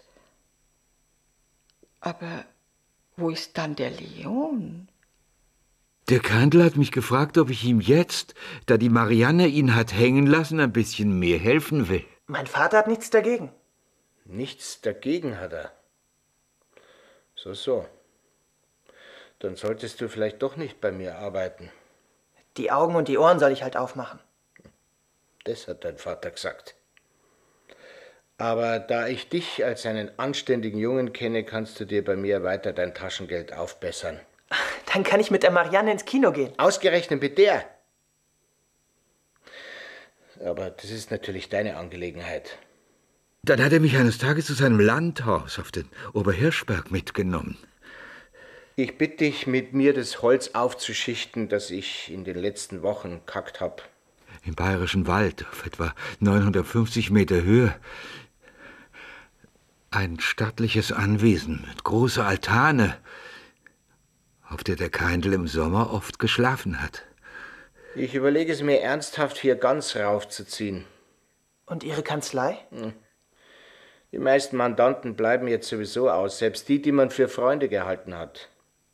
Aber wo ist dann der Leon? Der Keindl hat mich gefragt, ob ich ihm jetzt, da die Marianne ihn hat hängen lassen, ein bisschen mehr helfen will. Mein Vater hat nichts dagegen. Nichts dagegen hat er. So. Dann solltest du vielleicht doch nicht bei mir arbeiten. Die Augen und die Ohren soll ich halt aufmachen. Das hat dein Vater gesagt. Aber da ich dich als einen anständigen Jungen kenne, kannst du dir bei mir weiter dein Taschengeld aufbessern. Dann kann ich mit der Marianne ins Kino gehen. Ausgerechnet mit der. Aber das ist natürlich deine Angelegenheit. Dann hat er mich eines Tages zu seinem Landhaus auf den Oberhirschberg mitgenommen. Ich bitte dich, mit mir das Holz aufzuschichten, das ich in den letzten Wochen kackt habe. Im Bayerischen Wald, auf etwa 950 Meter Höhe. Ein stattliches Anwesen mit großer Altane, auf der der Keindl im Sommer oft geschlafen hat. Ich überlege es mir ernsthaft, hier ganz raufzuziehen. Und Ihre Kanzlei? Die meisten Mandanten bleiben jetzt sowieso aus, selbst die man für Freunde gehalten hat.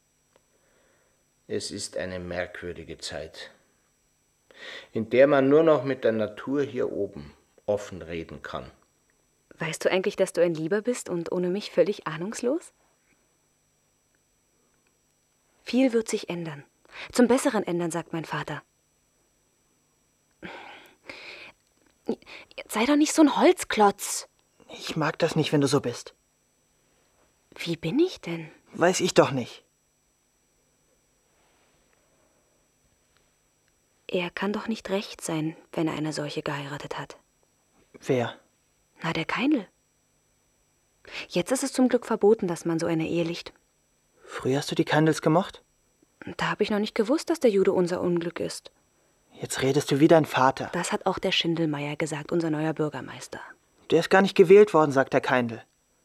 Es ist eine merkwürdige Zeit, in der man nur noch mit der Natur hier oben offen reden kann. Weißt du eigentlich, dass du ein Lieber bist und ohne mich völlig ahnungslos? Viel wird sich ändern. Zum Besseren ändern, sagt mein Vater. Sei doch nicht so ein Holzklotz. Ich mag das nicht, wenn du so bist. Wie bin ich denn? Weiß ich doch nicht. Er kann doch nicht recht sein, wenn er eine solche geheiratet hat. Wer? Na, der Keindl. Jetzt ist es zum Glück verboten, dass man so eine ehelicht. Früher hast du die Kandels gemocht? Da habe ich noch nicht gewusst, dass der Jude unser Unglück ist. Jetzt redest du wie dein Vater. Das hat auch der Schindelmeier gesagt, unser neuer Bürgermeister. Der ist gar nicht gewählt worden, sagt der Keindl.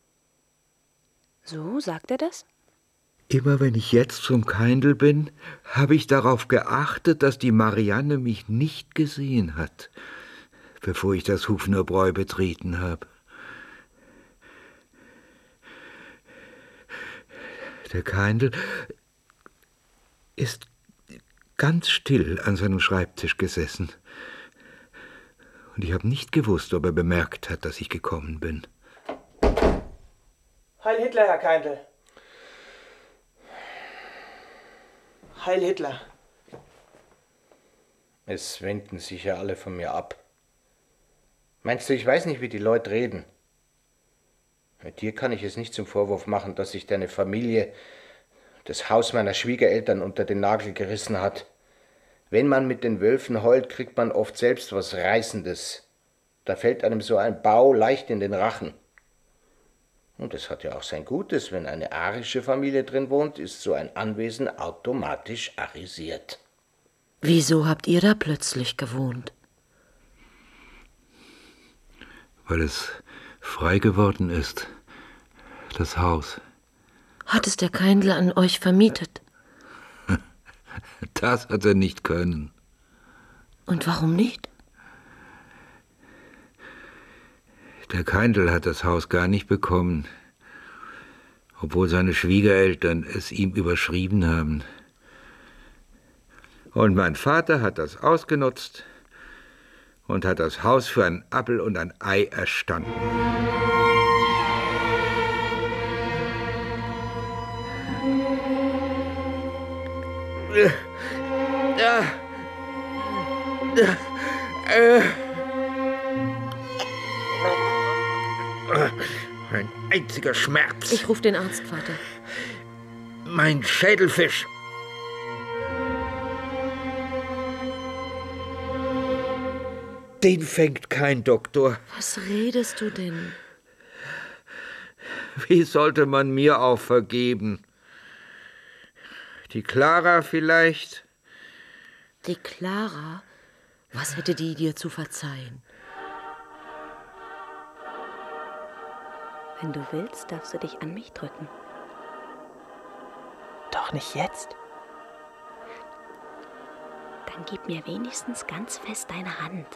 So, sagt er das? Immer wenn ich jetzt zum Keindl bin, habe ich darauf geachtet, dass die Marianne mich nicht gesehen hat, bevor ich das Hufnerbräu betreten habe. Der Keindl ist ganz still an seinem Schreibtisch gesessen. Und ich habe nicht gewusst, ob er bemerkt hat, dass ich gekommen bin. Heil Hitler, Herr Keindl. Heil Hitler. Es wenden sich ja alle von mir ab. Meinst du, ich weiß nicht, wie die Leute reden? Mit dir kann ich es nicht zum Vorwurf machen, dass sich deine Familie das Haus meiner Schwiegereltern unter den Nagel gerissen hat. Wenn man mit den Wölfen heult, kriegt man oft selbst was Reißendes. Da fällt einem so ein Bau leicht in den Rachen. Und es hat ja auch sein Gutes, wenn eine arische Familie drin wohnt, ist so ein Anwesen automatisch arisiert. Wieso habt ihr da plötzlich gewohnt? Weil es frei geworden ist, das Haus. Hat es der Keindl an euch vermietet? Das hat er nicht können. Und warum nicht? Der Keindl hat das Haus gar nicht bekommen, obwohl seine Schwiegereltern es ihm überschrieben haben. Und mein Vater hat das ausgenutzt und hat das Haus für einen Appel und ein Ei erstanden. Ein einziger Schmerz. Ich rufe den Arzt, Vater. Mein Schädelfisch. Den fängt kein Doktor. Was redest du denn? Wie sollte man mir auch vergeben? Die Clara vielleicht? Die Clara? Was hätte die dir zu verzeihen? Wenn du willst, darfst du dich an mich drücken. Doch nicht jetzt. Dann gib mir wenigstens ganz fest deine Hand.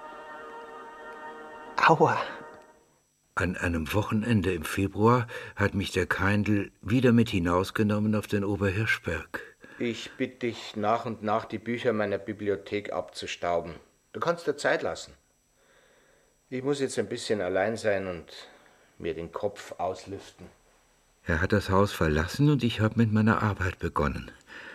Aua. An einem Wochenende im Februar hat mich der Keindl wieder mit hinausgenommen auf den Oberhirschberg. Ich bitte dich, nach und nach die Bücher meiner Bibliothek abzustauben. Du kannst dir Zeit lassen. Ich muss jetzt ein bisschen allein sein und mir den Kopf auslüften. Er hat das Haus verlassen und ich habe mit meiner Arbeit begonnen.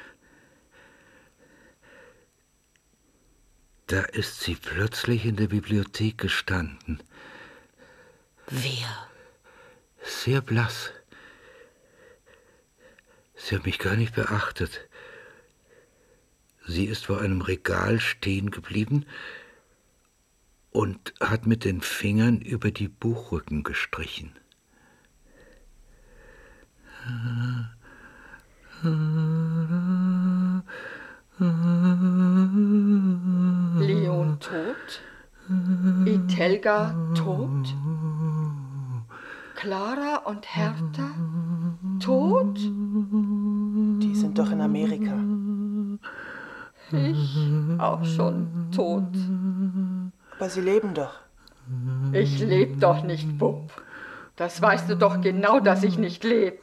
Da ist sie plötzlich in der Bibliothek gestanden. Wer? Sehr blass. Sie hat mich gar nicht beachtet. Sie ist vor einem Regal stehen geblieben und hat mit den Fingern über die Buchrücken gestrichen. Leon tot? Itelga tot? Clara und Hertha tot? Die sind doch in Amerika. Ich auch schon tot. Aber sie leben doch. Ich leb doch nicht, Bub. Das weißt du doch genau, dass ich nicht leb.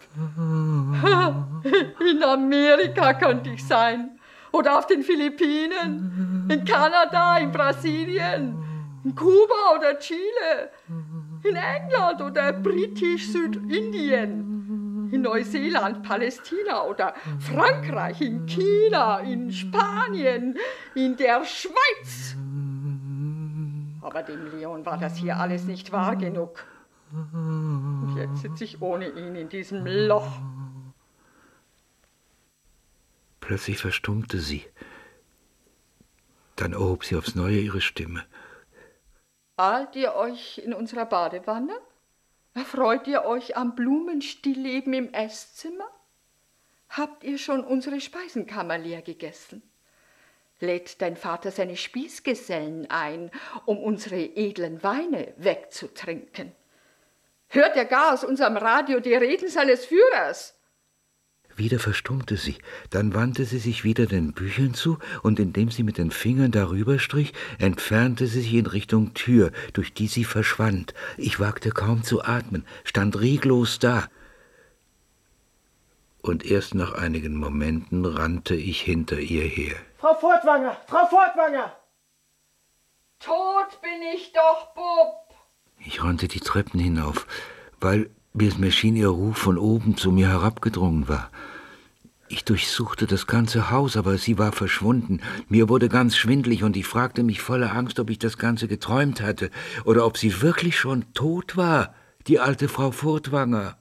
In Amerika könnte ich sein. Oder auf den Philippinen. In Kanada, in Brasilien. In Kuba oder Chile. In England oder Britisch-Südindien. In Neuseeland, Palästina oder Frankreich, in China, in Spanien, in der Schweiz. Aber dem Leon war das hier alles nicht wahr genug. Und jetzt sitze ich ohne ihn in diesem Loch. Plötzlich verstummte sie. Dann erhob sie aufs Neue ihre Stimme. Ahlt ihr euch in unserer Badewanne? Erfreut ihr euch am Blumenstillleben im Esszimmer? Habt ihr schon unsere Speisenkammer leer gegessen? Lädt dein Vater seine Spießgesellen ein, um unsere edlen Weine wegzutrinken? Hört er gar aus unserem Radio die Reden seines Führers? Wieder verstummte sie, dann wandte sie sich wieder den Büchern zu, und indem sie mit den Fingern darüber strich, entfernte sie sich in Richtung Tür, durch die sie verschwand. Ich wagte kaum zu atmen, stand reglos da. Und erst nach einigen Momenten rannte ich hinter ihr her. Frau Furtwanger! Frau Furtwanger! Tot bin ich doch, Bub! Ich rannte die Treppen hinauf, weil, wie es mir schien, ihr Ruf von oben zu mir herabgedrungen war. Ich durchsuchte das ganze Haus, aber sie war verschwunden. Mir wurde ganz schwindlig und ich fragte mich voller Angst, ob ich das Ganze geträumt hatte oder ob sie wirklich schon tot war, die alte Frau Furtwanger.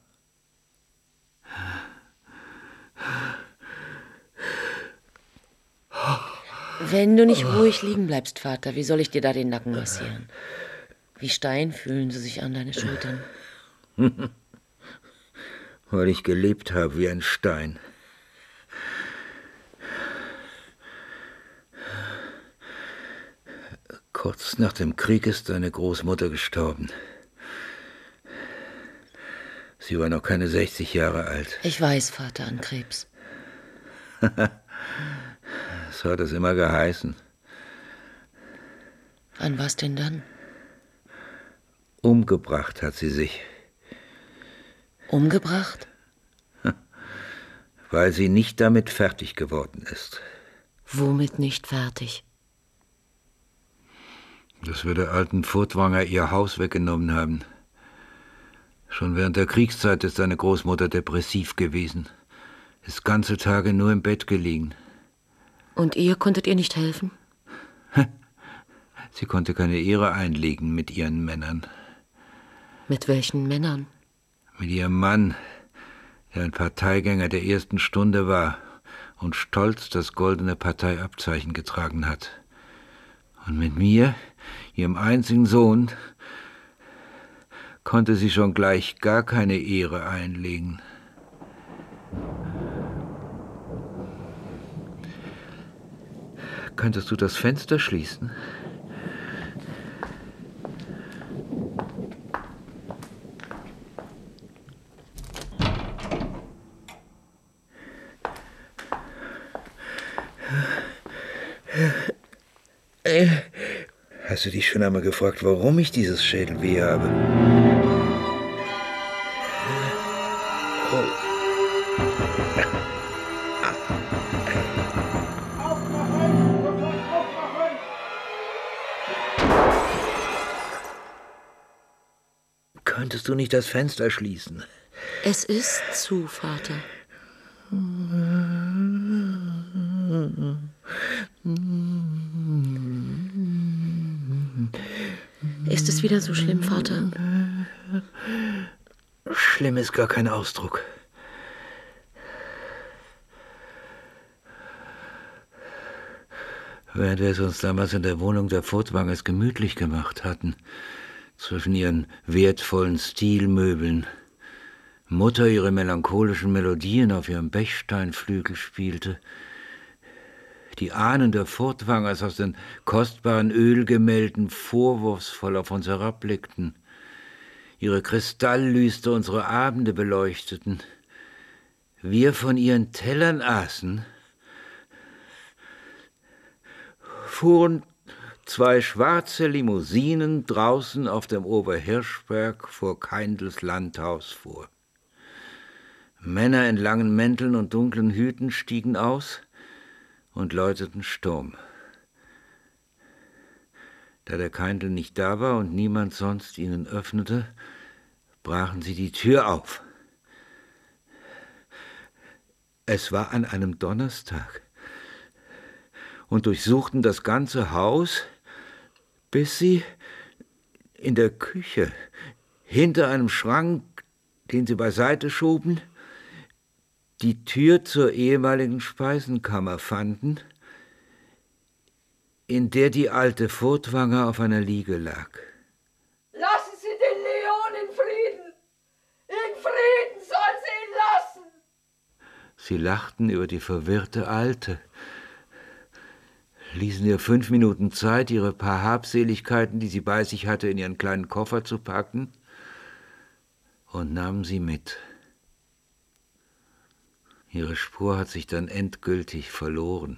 Wenn du nicht ruhig liegen bleibst, Vater, wie soll ich dir da den Nacken massieren? Wie Stein fühlen sie sich an, deine Schultern. Weil ich gelebt habe wie ein Stein. Kurz nach dem Krieg ist deine Großmutter gestorben. Sie war noch keine 60 Jahre alt. Ich weiß, Vater, an Krebs. So hat es immer geheißen. An was denn dann? Umgebracht hat sie sich. Umgebracht? Weil sie nicht damit fertig geworden ist. Womit nicht fertig? Dass wir der alten Furtwanger ihr Haus weggenommen haben. Schon während der Kriegszeit ist deine Großmutter depressiv gewesen. Ist ganze Tage nur im Bett gelegen. Und ihr konntet ihr nicht helfen? Sie konnte keine Ehre einlegen mit ihren Männern. Mit welchen Männern? Mit ihrem Mann, der ein Parteigänger der ersten Stunde war und stolz das goldene Parteiabzeichen getragen hat. Und mit mir, ihrem einzigen Sohn, konnte sie schon gleich gar keine Ehre einlegen. Könntest du das Fenster schließen? Hast du dich schon einmal gefragt, warum ich dieses Schädelweh habe? Könntest du nicht das Fenster schließen? Es ist zu, Vater. Ist es wieder so schlimm, Vater? Schlimm ist gar kein Ausdruck. Während wir es uns damals in der Wohnung der Furtwangers gemütlich gemacht hatten, zwischen ihren wertvollen Stilmöbeln, Mutter ihre melancholischen Melodien auf ihrem Bechsteinflügel spielte, die Ahnen der Furtwangers aus den kostbaren Ölgemälden vorwurfsvoll auf uns herabblickten, ihre Kristalllüster unsere Abende beleuchteten, wir von ihren Tellern aßen, fuhren 2 schwarze Limousinen draußen auf dem Oberhirschberg vor Keindls Landhaus vor. Männer in langen Mänteln und dunklen Hüten stiegen aus und läuteten Sturm. Da der Keindl nicht da war und niemand sonst ihnen öffnete, brachen sie die Tür auf. Es war an einem Donnerstag und durchsuchten das ganze Haus, bis sie in der Küche, hinter einem Schrank, den sie beiseite schoben, die Tür zur ehemaligen Speisenkammer fanden, in der die alte Furtwanger auf einer Liege lag. Lassen Sie den Leon in Frieden! Sie lachten über die verwirrte Alte, ließen ihr 5 Minuten Zeit, ihre paar Habseligkeiten, die sie bei sich hatte, in ihren kleinen Koffer zu packen und nahmen sie mit. Ihre Spur hat sich dann endgültig verloren.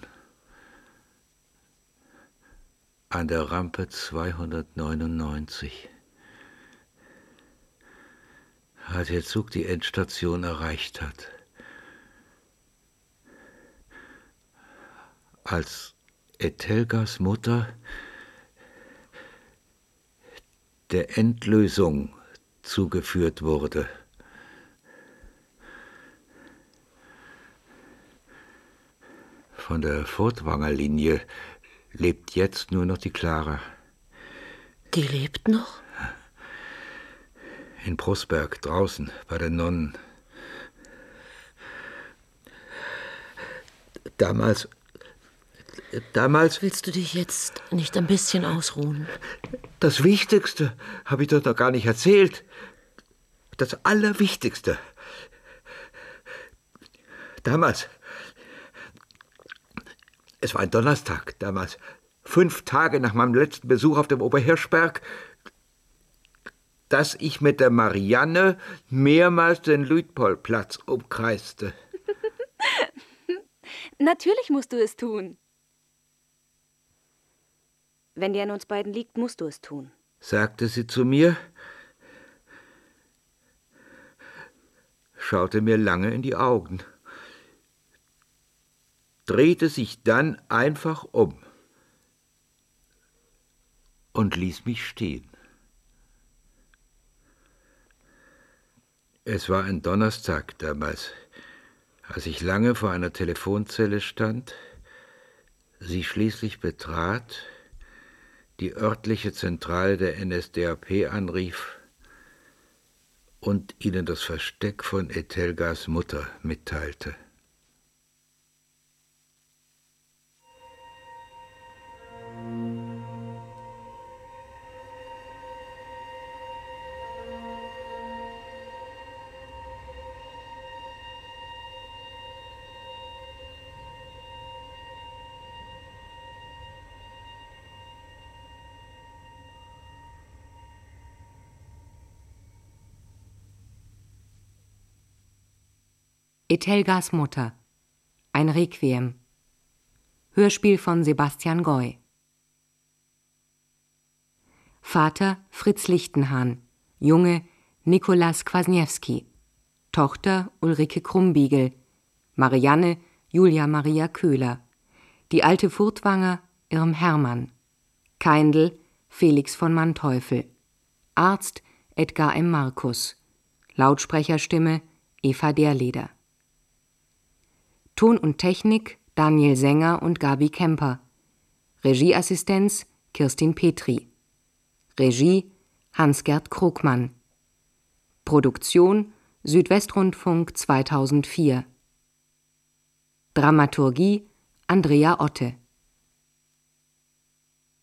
An der Rampe 299. Als der Zug die Endstation erreicht hat. Als Etelgas Mutter der Endlösung zugeführt wurde. Von der Furtwanger Linie lebt jetzt nur noch die Clara. Die lebt noch? In Prosberg, draußen, bei den Nonnen. Damals... Willst du dich jetzt nicht ein bisschen ausruhen? Das Wichtigste habe ich doch noch gar nicht erzählt. Das Allerwichtigste. Damals... Es war ein Donnerstag damals, 5 Tage nach meinem letzten Besuch auf dem Oberhirschberg, dass ich mit der Marianne mehrmals den Luitpoldplatz umkreiste. Natürlich musst du es tun. Wenn dir an uns beiden liegt, musst du es tun, Sagte sie zu mir, schaute mir lange in die Augen, drehte sich dann einfach um und ließ mich stehen. Es war ein Donnerstag damals, als ich lange vor einer Telefonzelle stand, sie schließlich betrat, die örtliche Zentrale der NSDAP anrief und ihnen das Versteck von Etelgas Mutter mitteilte. Etelgas Mutter. Ein Requiem. Hörspiel von Sebastian Goy. Vater Fritz Lichtenhahn. Junge Nikolaus Kwasniewski. Tochter Ulrike Krumbiegel. Marianne Julia Maria Köhler. Die alte Furtwanger Irm Hermann. Keindl Felix von Manteuffel. Arzt Edgar M. Markus. Lautsprecherstimme Eva Derleder. Ton und Technik Daniel Sänger und Gabi Kemper. Regieassistenz Kirstin Petri. Regie Hans-Gerd Krugmann. Produktion Südwestrundfunk 2004. Dramaturgie Andrea Otte.